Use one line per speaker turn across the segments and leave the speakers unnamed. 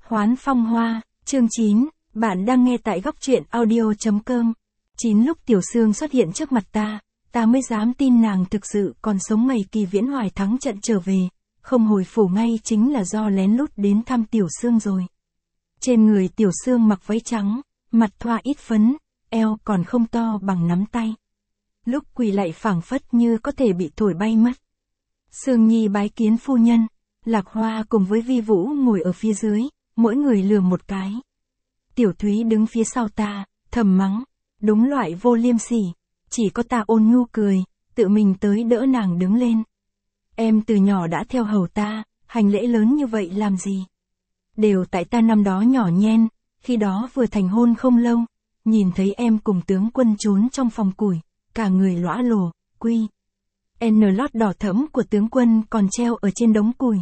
Hoán phong hoa, chương 9, bạn đang nghe tại góc truyện audio.com. 9 lúc Tiểu Sương xuất hiện trước mặt ta mới dám tin nàng thực sự còn sống ngày Kỳ Viễn Hoài thắng trận trở về, không hồi phủ ngay chính là do lén lút đến thăm Tiểu Sương rồi. Trên người Tiểu Sương mặc váy trắng, mặt thoa ít phấn, eo còn không to bằng nắm tay. Lúc quỳ lạy phảng phất như có thể bị thổi bay mất. Sương Nhi bái kiến phu nhân, Lạc Hoa cùng với Vi Vũ ngồi ở phía dưới, mỗi người lườm một cái. Tiểu Thúy đứng phía sau ta, thầm mắng, đúng loại vô liêm sỉ, chỉ có ta ôn nhu cười, tự mình tới đỡ nàng đứng lên. Em từ nhỏ đã theo hầu ta, hành lễ lớn như vậy làm gì? Đều tại ta năm đó nhỏ nhen, khi đó vừa thành hôn không lâu, nhìn thấy em cùng tướng quân trốn trong phòng củi, cả người lõa lồ, quy. Lót đỏ thẫm của tướng quân còn treo ở trên đống củi.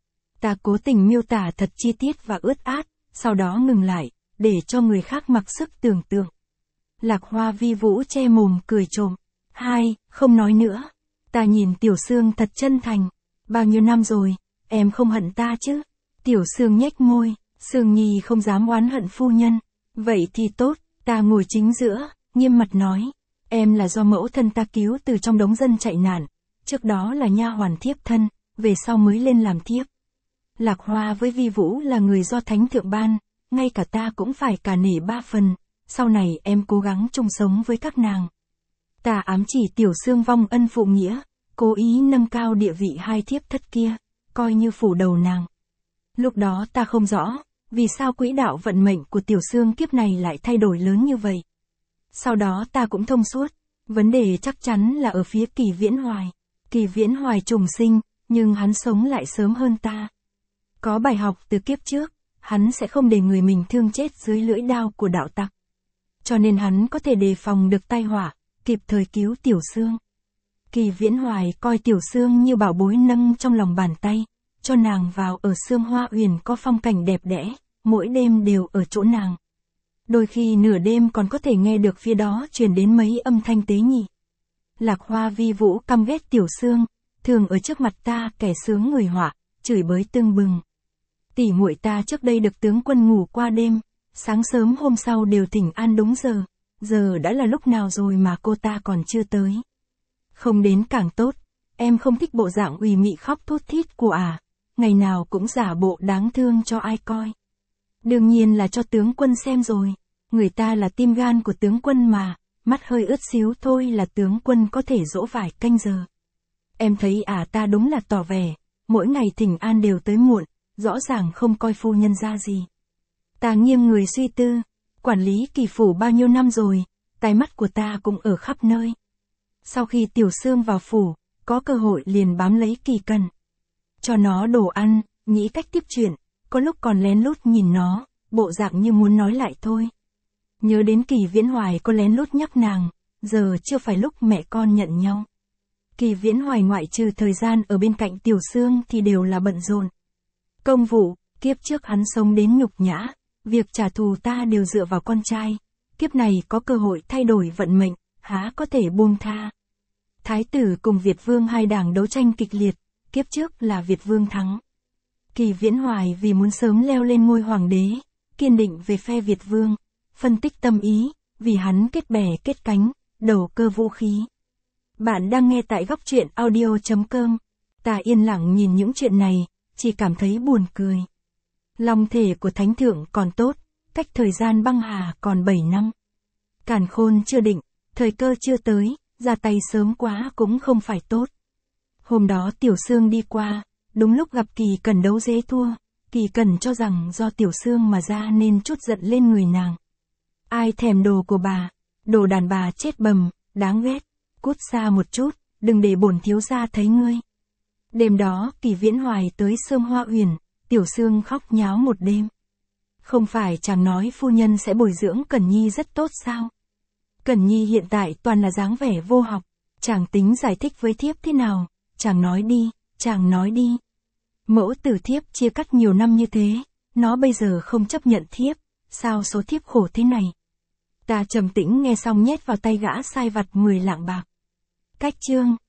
Ta cố tình miêu tả thật chi tiết và ướt át, sau đó ngừng lại, để cho người khác mặc sức tưởng tượng. Lạc Hoa Vi Vũ che mồm cười trộm. Hai, không nói nữa. Ta nhìn Tiểu Sương thật chân thành. Bao nhiêu năm rồi, em không hận ta chứ? Tiểu Sương nhếch môi, Sương Nhi không dám oán hận phu nhân. Vậy thì tốt, ta ngồi chính giữa, nghiêm mặt nói. Em là do mẫu thân ta cứu từ trong đống dân chạy nạn. Trước đó là nha hoàn thiếp thân, về sau mới lên làm thiếp. Lạc Hoa với Vi Vũ là người do thánh thượng ban, ngay cả ta cũng phải cả nể ba phần, sau này em cố gắng chung sống với các nàng. Ta ám chỉ Tiểu Sương vong ân phụ nghĩa, cố ý nâng cao địa vị hai thiếp thất kia, coi như phủ đầu nàng. Lúc đó ta không rõ, vì sao quỹ đạo vận mệnh của Tiểu Sương kiếp này lại thay đổi lớn như vậy. Sau đó ta cũng thông suốt, vấn đề chắc chắn là ở phía Kỳ Viễn Hoài. Kỳ Viễn Hoài trùng sinh, nhưng hắn sống lại sớm hơn ta. Có bài học từ kiếp trước, hắn sẽ không để người mình thương chết dưới lưỡi đao của đạo tặc. Cho nên hắn có thể đề phòng được tai họa, kịp thời cứu Tiểu Sương. Kỳ Viễn Hoài coi Tiểu Sương như bảo bối nâng trong lòng bàn tay, cho nàng vào ở Sương Hoa Uyển có phong cảnh đẹp đẽ, mỗi đêm đều ở chỗ nàng. Đôi khi nửa đêm còn có thể nghe được phía đó truyền đến mấy âm thanh tế nhị. Lạc Hoa Vi Vũ căm ghét Tiểu Sương, thường ở trước mặt ta kẻ sướng người họa, chửi bới tưng bừng. Tỷ muội ta trước đây được tướng quân ngủ qua đêm, sáng sớm hôm sau đều thỉnh an đúng giờ đã là lúc nào rồi mà cô ta còn chưa tới. Không đến càng tốt, em không thích bộ dạng ủy mị khóc thút thít của ngày nào cũng giả bộ đáng thương cho ai coi. Đương nhiên là cho tướng quân xem rồi, người ta là tim gan của tướng quân mà, mắt hơi ướt xíu thôi là tướng quân có thể dỗ vài canh giờ. Em thấy ta đúng là tỏ vẻ, mỗi ngày thỉnh an đều tới muộn, rõ ràng không coi phu nhân ra gì. Ta nghiêng người suy tư, quản lý Kỳ phủ bao nhiêu năm rồi, tai mắt của ta cũng ở khắp nơi. Sau khi Tiểu Sương vào phủ, có cơ hội liền bám lấy Kỳ Cần. Cho nó đồ ăn, nghĩ cách tiếp chuyện, có lúc còn lén lút nhìn nó, bộ dạng như muốn nói lại thôi. Nhớ đến Kỳ Viễn Hoài có lén lút nhắc nàng, giờ chưa phải lúc mẹ con nhận nhau. Kỳ Viễn Hoài ngoại trừ thời gian ở bên cạnh Tiểu Sương thì đều là bận rộn. Công vụ, kiếp trước hắn sống đến nhục nhã, việc trả thù ta đều dựa vào con trai, kiếp này có cơ hội thay đổi vận mệnh, há có thể buông tha. Thái tử cùng Việt Vương hai đảng đấu tranh kịch liệt, kiếp trước là Việt Vương thắng. Kỳ Viễn Hoài vì muốn sớm leo lên ngôi hoàng đế, kiên định về phe Việt Vương, phân tích tâm ý, vì hắn kết bè kết cánh, đầu cơ vũ khí. Bạn đang nghe tại góc truyện audio.com. Ta yên lặng nhìn những chuyện này, chỉ cảm thấy buồn cười. Long thể của thánh thượng còn tốt, cách thời gian băng hà còn 7 năm. Càn khôn chưa định, thời cơ chưa tới, ra tay sớm quá cũng không phải tốt. Hôm đó Tiểu Sương đi qua, đúng lúc gặp Kỳ Cần đấu dế thua, Kỳ Cần cho rằng do Tiểu Sương mà ra nên trút giận lên người nàng. Ai thèm đồ của bà, đồ đàn bà chết bầm, đáng ghét, cút xa một chút, đừng để bổn thiếu gia thấy ngươi. Đêm đó Kỳ Viễn Hoài tới Sương Hoa Uyển, Tiểu Sương khóc nháo một đêm. Không phải chàng nói phu nhân sẽ bồi dưỡng Cẩn Nhi rất tốt sao? Cẩn Nhi hiện tại toàn là dáng vẻ vô học, chàng tính giải thích với thiếp thế nào? Chàng nói đi. Mẫu tử thiếp chia cắt nhiều năm như thế, nó bây giờ không chấp nhận thiếp, sao số thiếp khổ thế này? Ta trầm tĩnh nghe xong nhét vào tay gã sai vặt 10 lạng bạc. Cách chương.